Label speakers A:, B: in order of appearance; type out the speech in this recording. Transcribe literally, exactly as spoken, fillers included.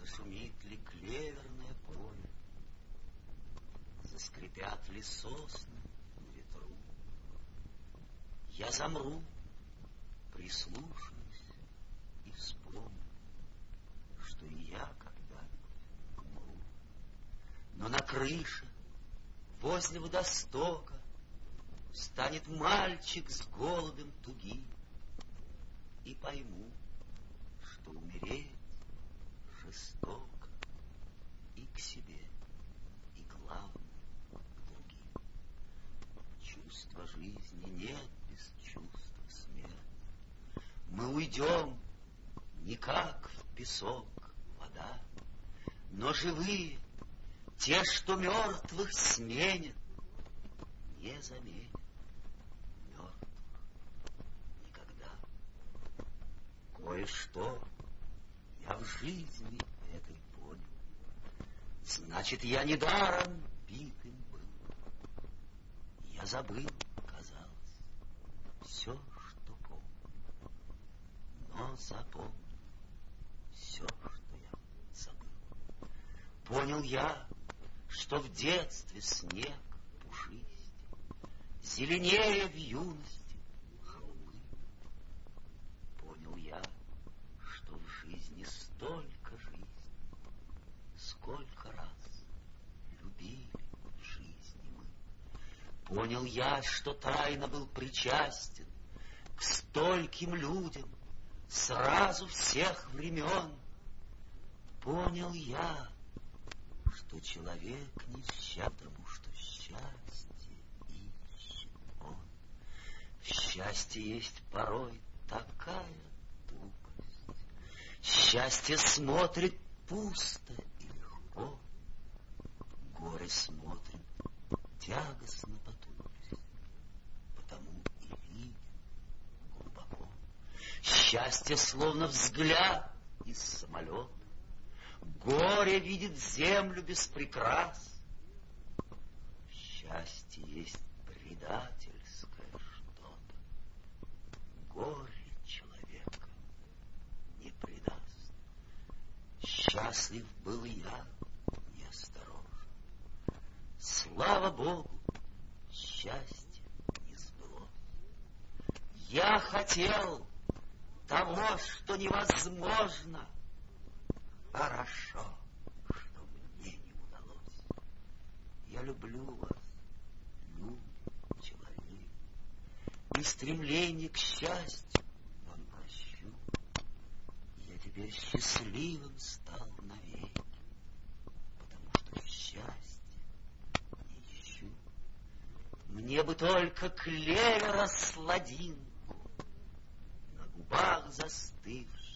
A: Зашумит ли клеверное поле, заскрипят ли сосны на ветру. Я замру, прислушаюсь и вспомню, что и я когда-нибудь умру. Но на крыше, возле водостока, станет мальчик с голодом тугим, и пойму, что умереть жестоко и к себе, и главное, к другим. Чувства жизни нет без чувства смерти. Мы уйдем не как в песок вода, но живые, те, что мертвых сменят, не заменят мертвых никогда. Кое-что я в жизни этой понял. Значит, я недаром битым был. Я забыл, казалось, все, что помню. Но запомнил все, что я забыл. Понял я, что в детстве снег пушистей, зеленее в юности холмы. Понял я, что в жизни столько жизни, сколько раз любили в жизни мы. Понял я, что тайно был причастен к стольким людям сразу всех времен. Понял я, что человек несчастен, потому что счастье ищет он. В счастье есть порой такая тупость. Счастье смотрит пусто и легко, горе смотрит тягостно потупясь, потому и видит глубоко. Счастье словно взгляд из самолета, горе видит землю без прикрас. Счастье есть предательское что-то, горе человека не предаст. Счастлив был я неосторожно. Слава Богу, счастье не сбылось. Я хотел того, что невозможно. Хорошо, что мне не удалось. Я люблю вас, любит человек, и стремление к счастью вам прощу. Я теперь счастливым стал навеки, потому что счастья не ищу. Мне бы только клевера сладинку, на губах застывшей